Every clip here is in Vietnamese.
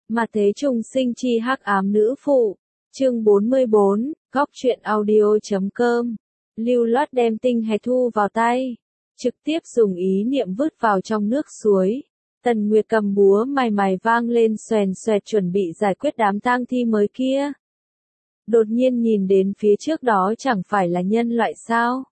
Mà thế trùng sinh chi hắc ám nữ phụ. Chương 44, góc truyện audio.com. Lưu loát đem tinh hài thu vào tay, trực tiếp dùng ý niệm vứt vào trong nước suối. Tần Nguyệt cầm búa mài mài vang lên xoèn xoẹt chuẩn bị giải quyết đám tang thi mới kia. Đột nhiên nhìn đến phía trước đó chẳng phải là nhân loại sao?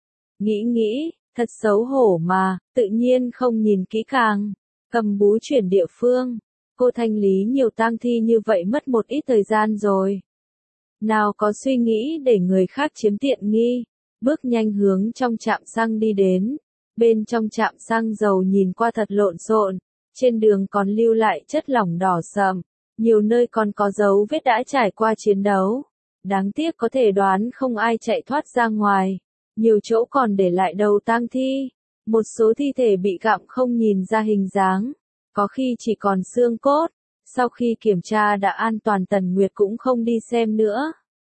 Nghĩ, thật xấu hổ mà, tự nhiên không nhìn kỹ càng. Cầm búa chuyển địa phương. Cô thanh lý nhiều tang thi như vậy mất một ít thời gian rồi. Nào có suy nghĩ để người khác chiếm tiện nghi. Bước nhanh hướng trong trạm xăng đi đến. Bên trong trạm xăng dầu nhìn qua thật lộn xộn. Trên đường còn lưu lại chất lỏng đỏ sậm. Nhiều nơi còn có dấu vết đã trải qua chiến đấu. Đáng tiếc có thể đoán không ai chạy thoát ra ngoài. Nhiều chỗ còn để lại đầu tang thi. Một số thi thể bị gặm không nhìn ra hình dáng. Có khi chỉ còn xương cốt. Sau khi kiểm tra đã an toàn Tần Nguyệt cũng không đi xem nữa.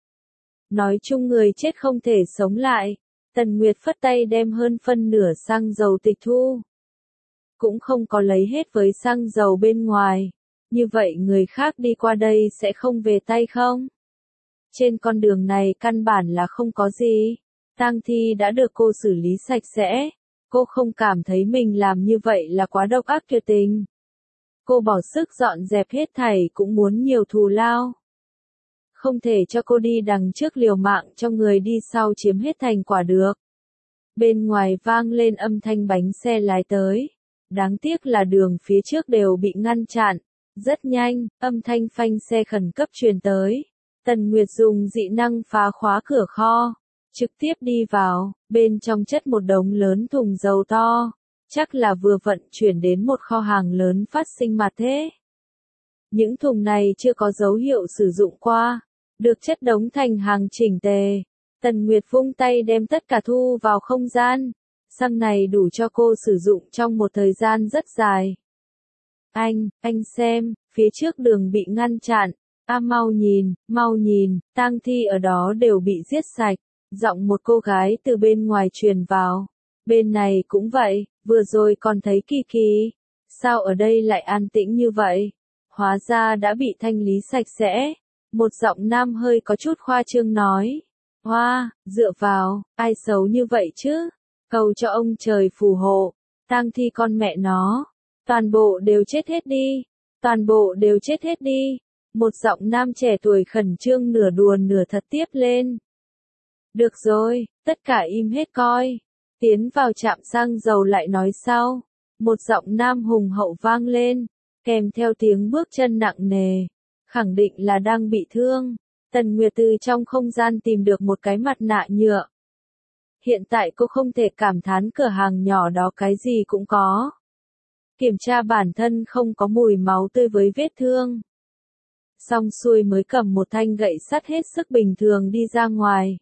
Nói chung người chết không thể sống lại. Tần Nguyệt phất tay đem hơn phân nửa xăng dầu tịch thu. Cũng không có lấy hết với xăng dầu bên ngoài. Như vậy người khác đi qua đây sẽ không về tay không? Trên con đường này căn bản là không có gì. Tang thi đã được cô xử lý sạch sẽ. Cô không cảm thấy mình làm như vậy là quá độc ác tuyệt tình. Cô bỏ sức dọn dẹp hết thảy cũng muốn nhiều thù lao. Không thể cho cô đi đằng trước liều mạng cho người đi sau chiếm hết thành quả được. Bên ngoài vang lên âm thanh bánh xe lái tới. Đáng tiếc là đường phía trước đều bị ngăn chặn. Rất nhanh, âm thanh phanh xe khẩn cấp truyền tới. Tần Nguyệt dùng dị năng phá khóa cửa kho. Trực tiếp đi vào, bên trong chất một đống lớn thùng dầu to. Chắc là vừa vận chuyển đến một kho hàng lớn phát sinh mà thế. Những thùng này chưa có dấu hiệu sử dụng qua. Được chất đống thành hàng chỉnh tề. Tần Nguyệt vung tay đem tất cả thu vào không gian. Xăng này đủ cho cô sử dụng trong một thời gian rất dài. Anh xem, phía trước đường bị ngăn chặn. Mau nhìn, tang thi ở đó đều bị giết sạch. Giọng một cô gái từ bên ngoài truyền vào. Bên này cũng vậy, vừa rồi còn thấy Kỳ Kỳ. Sao ở đây lại an tĩnh như vậy? Hóa ra đã bị thanh lý sạch sẽ. Một giọng nam hơi có chút khoa trương nói. Hoa, dựa vào, ai xấu như vậy chứ? Cầu cho ông trời phù hộ. Tang thi con mẹ nó. Toàn bộ đều chết hết đi. Toàn bộ đều chết hết đi. Một giọng nam trẻ tuổi khẩn trương nửa đùa nửa thật tiếp lên. Được rồi, tất cả im hết coi. Tiến vào trạm xăng dầu lại nói sau. Một giọng nam hùng hậu vang lên, kèm theo tiếng bước chân nặng nề. Khẳng định là đang bị thương. Tần Nguyệt từ trong không gian tìm được một cái mặt nạ nhựa. Hiện tại cô không thể cảm thán cửa hàng nhỏ đó cái gì cũng có. Kiểm tra bản thân không có mùi máu tươi với vết thương. Xong xuôi mới cầm một thanh gậy sắt hết sức bình thường đi ra ngoài.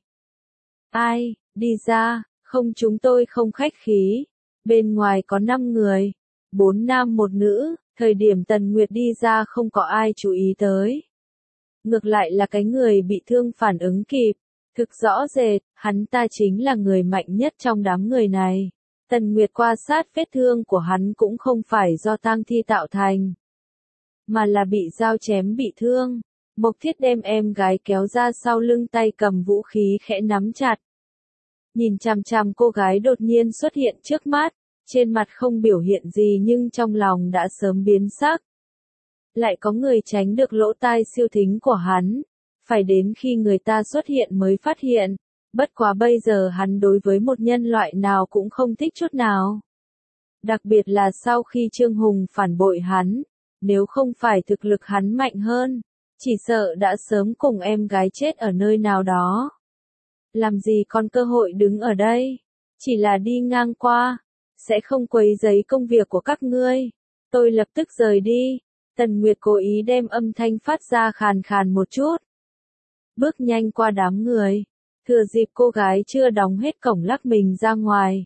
Ai, đi ra, không chúng tôi không khách khí. Bên ngoài có 5 người, 4 nam 1 nữ, thời điểm Tần Nguyệt đi ra không có ai chú ý tới. Ngược lại là cái người bị thương phản ứng kịp, thực rõ rệt, hắn ta chính là người mạnh nhất trong đám người này. Tần Nguyệt quan sát vết thương của hắn cũng không phải do tang thi tạo thành, mà là bị dao chém bị thương. Mộc Thiết đem em gái kéo ra sau lưng, tay cầm vũ khí khẽ nắm chặt. Nhìn chằm chằm cô gái đột nhiên xuất hiện trước mắt, trên mặt không biểu hiện gì nhưng trong lòng đã sớm biến sắc. Lại có người tránh được lỗ tai siêu thính của hắn, phải đến khi người ta xuất hiện mới phát hiện, bất quá bây giờ hắn đối với một nhân loại nào cũng không thích chút nào. Đặc biệt là sau khi Trương Hùng phản bội hắn, nếu không phải thực lực hắn mạnh hơn, chỉ sợ đã sớm cùng em gái chết ở nơi nào đó. Làm gì còn cơ hội đứng ở đây, chỉ là đi ngang qua, sẽ không quấy rầy công việc của các ngươi. Tôi lập tức rời đi. Tần Nguyệt cố ý đem âm thanh phát ra khàn khàn một chút. Bước nhanh qua đám người, thừa dịp cô gái chưa đóng hết cổng lắc mình ra ngoài.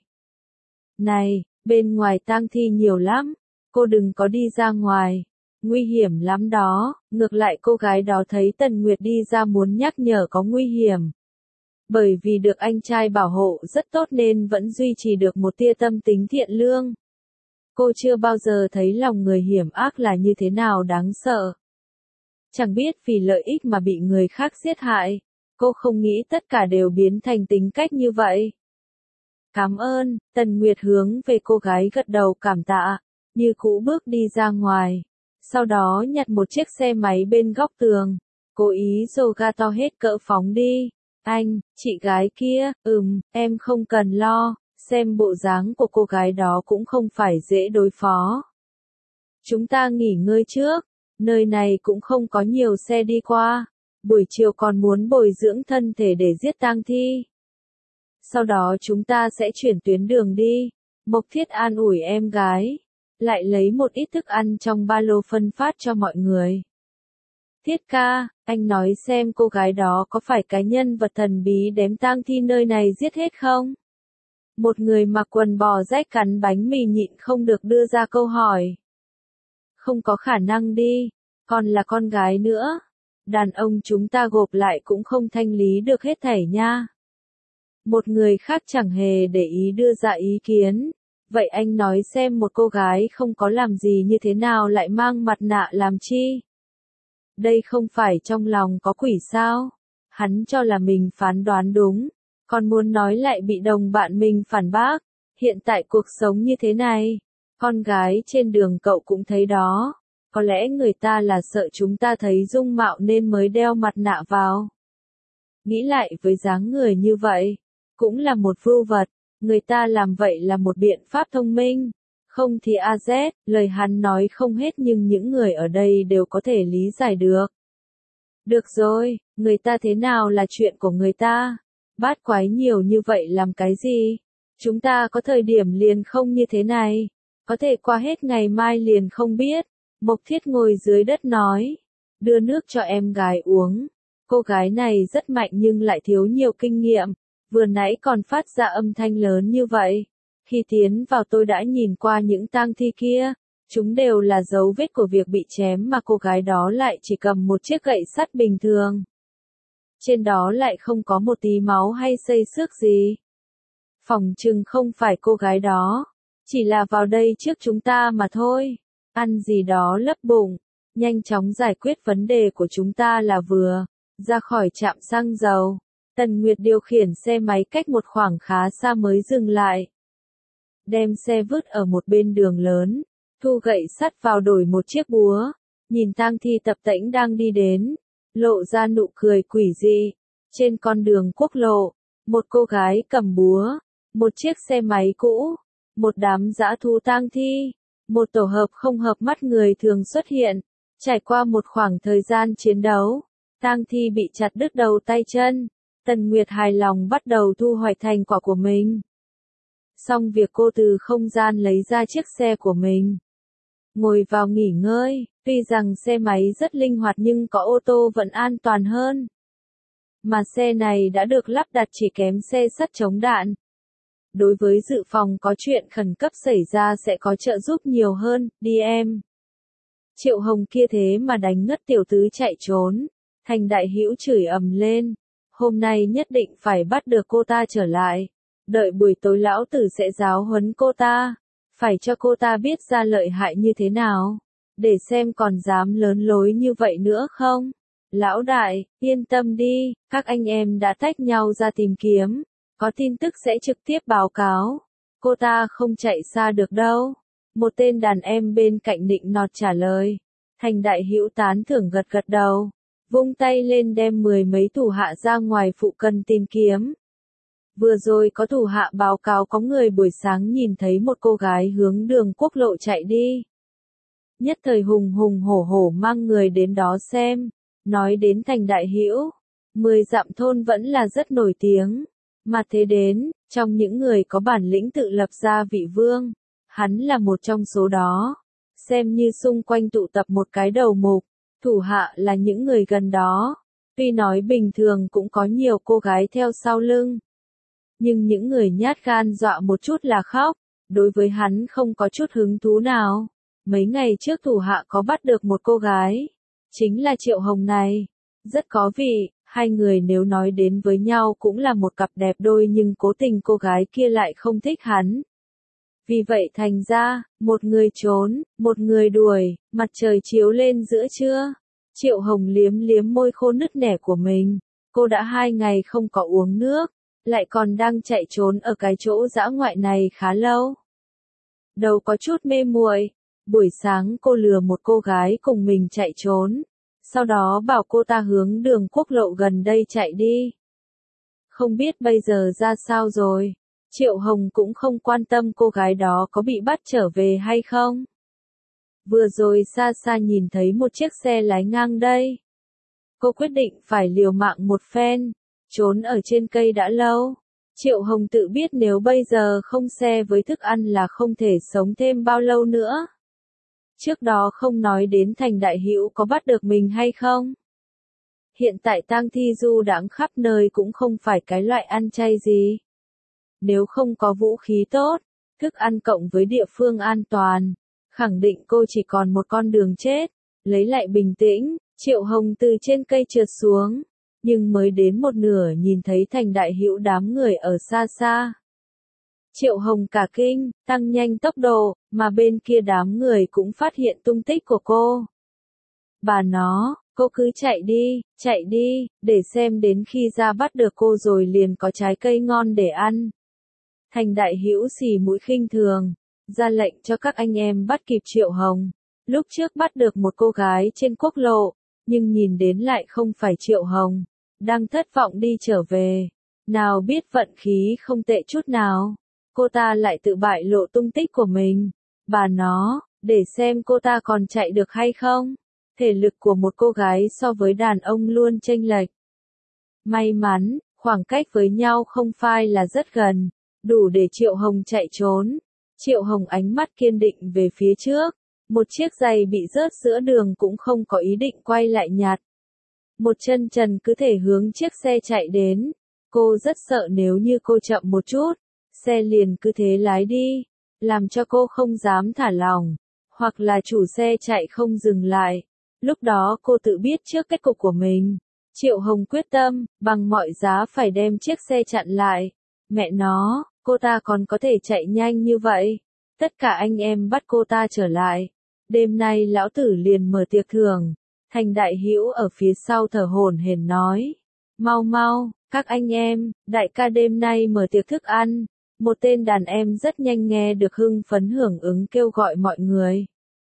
Này, bên ngoài tang thi nhiều lắm, cô đừng có đi ra ngoài, nguy hiểm lắm đó. Ngược lại cô gái đó thấy Tần Nguyệt đi ra muốn nhắc nhở có nguy hiểm. Bởi vì được anh trai bảo hộ rất tốt nên vẫn duy trì được một tia tâm tính thiện lương. Cô chưa bao giờ thấy lòng người hiểm ác là như thế nào đáng sợ. chẳng biết vì lợi ích mà bị người khác giết hại. Cô không nghĩ tất cả đều biến thành tính cách như vậy. Cảm ơn, Tần Nguyệt hướng về cô gái gật đầu cảm tạ, như cũ bước đi ra ngoài. Sau đó nhặt một chiếc xe máy bên góc tường, cố ý dồ ga to hết cỡ phóng đi. Anh, chị gái kia, em không cần lo, xem bộ dáng của cô gái đó cũng không phải dễ đối phó. Chúng ta nghỉ ngơi trước, nơi này cũng không có nhiều xe đi qua, buổi chiều còn muốn bồi dưỡng thân thể để giết tang thi. Sau đó chúng ta sẽ chuyển tuyến đường đi. Mộc Thiết an ủi em gái, lại lấy một ít thức ăn trong ba lô phân phát cho mọi người. Thiết ca, anh nói xem cô gái đó có phải cái nhân vật thần bí đếm tang thi nơi này giết hết không? Một người mặc quần bò rách cắn bánh mì nhịn không được đưa ra câu hỏi. Không có khả năng đi, còn là con gái nữa. Đàn ông chúng ta gộp lại cũng không thanh lý được hết thảy nha. Một người khác chẳng hề để ý đưa ra ý kiến. Vậy anh nói xem một cô gái không có làm gì như thế nào lại mang mặt nạ làm chi? Đây không phải trong lòng có quỷ sao? Hắn cho là mình phán đoán đúng, còn muốn nói lại bị đồng bạn mình phản bác. Hiện tại cuộc sống như thế này, con gái trên đường cậu cũng thấy đó. Có lẽ người ta là sợ chúng ta thấy dung mạo nên mới đeo mặt nạ vào. Nghĩ lại với dáng người như vậy, cũng là một vưu vật, người ta làm vậy là một biện pháp thông minh. Không thì AZ, lời hắn nói không hết nhưng những người ở đây đều có thể lý giải được. Được rồi, người ta thế nào là chuyện của người ta. Bát quái nhiều như vậy làm cái gì? Chúng ta có thời điểm liền không như thế này. Có thể qua hết ngày mai liền không biết. Mộc Thiết ngồi dưới đất nói. Đưa nước cho em gái uống. Cô gái này rất mạnh nhưng lại thiếu nhiều kinh nghiệm. Vừa nãy còn phát ra âm thanh lớn như vậy. Khi tiến vào tôi đã nhìn qua những tang thi kia. Chúng đều là dấu vết của việc bị chém mà cô gái đó lại chỉ cầm một chiếc gậy sắt bình thường. Trên đó lại không có một tí máu hay xây xước gì. Phỏng chừng không phải cô gái đó. Chỉ là vào đây trước chúng ta mà thôi. Ăn gì đó lấp bụng. Nhanh chóng giải quyết vấn đề của chúng ta là vừa. Ra khỏi trạm xăng dầu. Tần Nguyệt điều khiển xe máy cách một khoảng khá xa mới dừng lại. Đem xe vứt ở một bên đường lớn. Thu gậy sắt vào đổi một chiếc búa. Nhìn tang thi tập tễnh đang đi đến. Lộ ra nụ cười quỷ dị. Trên con đường quốc lộ. Một cô gái cầm búa. Một chiếc xe máy cũ. Một đám dã thú tang thi. Một tổ hợp không hợp mắt người thường xuất hiện. Trải qua một khoảng thời gian chiến đấu. Tang thi bị chặt đứt đầu tay chân. Tần Nguyệt hài lòng bắt đầu thu hoạch thành quả của mình. Xong việc cô từ không gian lấy ra chiếc xe của mình. Ngồi vào nghỉ ngơi, tuy rằng xe máy rất linh hoạt nhưng có ô tô vẫn an toàn hơn. Mà xe này đã được lắp đặt chỉ kém xe sắt chống đạn. Đối với dự phòng có chuyện khẩn cấp xảy ra sẽ có trợ giúp nhiều hơn, đi em. Triệu Hồng kia thế mà đánh ngất tiểu tứ chạy trốn. Thành Đại Hữu chửi ầm lên. Hôm nay nhất định phải bắt được cô ta trở lại. Đợi buổi tối lão tử sẽ giáo huấn cô ta. Phải cho cô ta biết ra lợi hại như thế nào. Để xem còn dám lớn lối như vậy nữa không. Lão đại, yên tâm đi, các anh em đã tách nhau ra tìm kiếm. Có tin tức sẽ trực tiếp báo cáo. Cô ta không chạy xa được đâu. Một tên đàn em bên cạnh nịnh nọt trả lời. Thành Đại Hữu tán thưởng gật gật đầu. Vung tay lên đem 10 mấy thủ hạ ra ngoài phụ cận tìm kiếm. Vừa rồi có thủ hạ báo cáo có người buổi sáng nhìn thấy một cô gái hướng đường quốc lộ chạy đi. Nhất thời hùng hùng hổ hổ mang người đến đó xem. Nói đến Thành Đại Hữu, 10 dặm thôn vẫn là rất nổi tiếng. Mà thế đến, trong những người có bản lĩnh tự lập ra vị vương, hắn là một trong số đó. Xem như xung quanh tụ tập một cái đầu mục, thủ hạ là những người gần đó. Tuy nói bình thường cũng có nhiều cô gái theo sau lưng. Nhưng những người nhát gan dọa một chút là khóc, đối với hắn không có chút hứng thú nào. Mấy ngày trước thủ hạ có bắt được một cô gái, chính là Triệu Hồng này. Rất có vị, hai người nếu nói đến với nhau cũng là một cặp đẹp đôi nhưng cố tình cô gái kia lại không thích hắn. Vì vậy thành ra, một người trốn, một người đuổi, mặt trời chiếu lên giữa trưa. Triệu Hồng liếm liếm môi khô nứt nẻ của mình. Cô đã 2 ngày không có uống nước, lại còn đang chạy trốn ở cái chỗ dã ngoại này khá lâu. Đầu có chút mê muội, buổi sáng cô lừa một cô gái cùng mình chạy trốn, sau đó bảo cô ta hướng đường quốc lộ gần đây chạy đi. Không biết bây giờ ra sao rồi, Triệu Hồng cũng không quan tâm cô gái đó có bị bắt trở về hay không. Vừa rồi xa xa nhìn thấy một chiếc xe lái ngang đây. Cô quyết định phải liều mạng một phen, trốn ở trên cây đã lâu. Triệu Hồng tự biết nếu bây giờ không xe với thức ăn là không thể sống thêm bao lâu nữa. Trước đó không nói đến Thành Đại Hữu có bắt được mình hay không. Hiện tại tang thi du đãng khắp nơi cũng không phải cái loại ăn chay gì. Nếu không có vũ khí tốt, thức ăn cộng với địa phương an toàn, khẳng định cô chỉ còn một con đường chết. Lấy lại bình tĩnh, Triệu Hồng từ trên cây trượt xuống, nhưng mới đến một nửa nhìn thấy Thành Đại Hữu đám người ở xa xa. Triệu Hồng cả kinh, tăng nhanh tốc độ, mà bên kia đám người cũng phát hiện tung tích của cô. Bà nó, cô cứ chạy đi, để xem đến khi ra bắt được cô rồi liền có trái cây ngon để ăn. Thành Đại Hữu xì mũi khinh thường, ra lệnh cho các anh em bắt kịp Triệu Hồng. Lúc trước bắt được một cô gái trên quốc lộ, nhưng nhìn đến lại không phải Triệu Hồng, đang thất vọng đi trở về. Nào biết vận khí không tệ chút nào, cô ta lại tự bại lộ tung tích của mình. Bà nó, để xem cô ta còn chạy được hay không. Thể lực của một cô gái so với đàn ông luôn chênh lệch. May mắn, khoảng cách với nhau không phải là rất gần, đủ để Triệu Hồng chạy trốn. Triệu Hồng ánh mắt kiên định về phía trước. Một chiếc giày bị rớt giữa đường cũng không có ý định quay lại nhặt. Một chân trần cứ thể hướng chiếc xe chạy đến. Cô rất sợ nếu như cô chậm một chút, xe liền cứ thế lái đi, làm cho cô không dám thả lỏng, hoặc là chủ xe chạy không dừng lại. Lúc đó cô tự biết trước kết cục của mình. Triệu Hồng quyết tâm, bằng mọi giá phải đem chiếc xe chặn lại. Mẹ nó, cô ta còn có thể chạy nhanh như vậy. Tất cả anh em bắt cô ta trở lại. Đêm nay lão tử liền mở tiệc thưởng. Thành Đại Hữu ở phía sau thở hổn hển nói. Mau mau, các anh em, đại ca đêm nay mở tiệc thức ăn. Một tên đàn em rất nhanh nghe được hưng phấn hưởng ứng kêu gọi mọi người.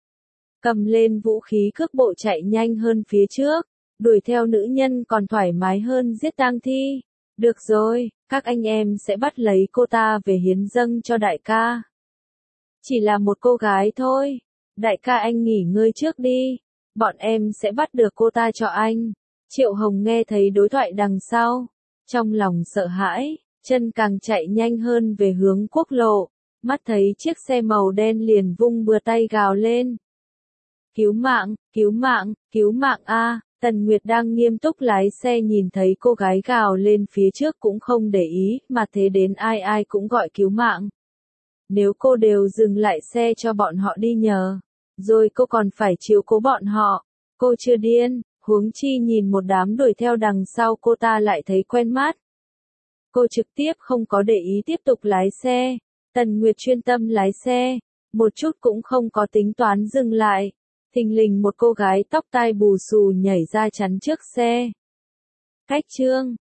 Cầm lên vũ khí cước bộ chạy nhanh hơn phía trước, đuổi theo nữ nhân còn thoải mái hơn giết tang thi. Được rồi, các anh em sẽ bắt lấy cô ta về hiến dâng cho đại ca. Chỉ là một cô gái thôi, đại ca anh nghỉ ngơi trước đi, bọn em sẽ bắt được cô ta cho anh. Triệu Hồng nghe thấy đối thoại đằng sau, trong lòng sợ hãi, chân càng chạy nhanh hơn về hướng quốc lộ, mắt thấy chiếc xe màu đen liền vung bừa tay gào lên. Cứu mạng, cứu mạng, cứu mạng a! Tần Nguyệt đang nghiêm túc lái xe nhìn thấy cô gái gào lên phía trước cũng không để ý, mà thế đến ai ai cũng gọi cứu mạng. Nếu cô đều dừng lại xe cho bọn họ đi nhờ, rồi cô còn phải chiếu cố bọn họ, cô chưa điên, huống chi nhìn một đám đuổi theo đằng sau cô ta lại thấy quen mắt. Cô trực tiếp không có để ý tiếp tục lái xe, Tần Nguyệt chuyên tâm lái xe, một chút cũng không có tính toán dừng lại. Thình lình một cô gái tóc tai bù xù nhảy ra chắn trước xe. Cách chương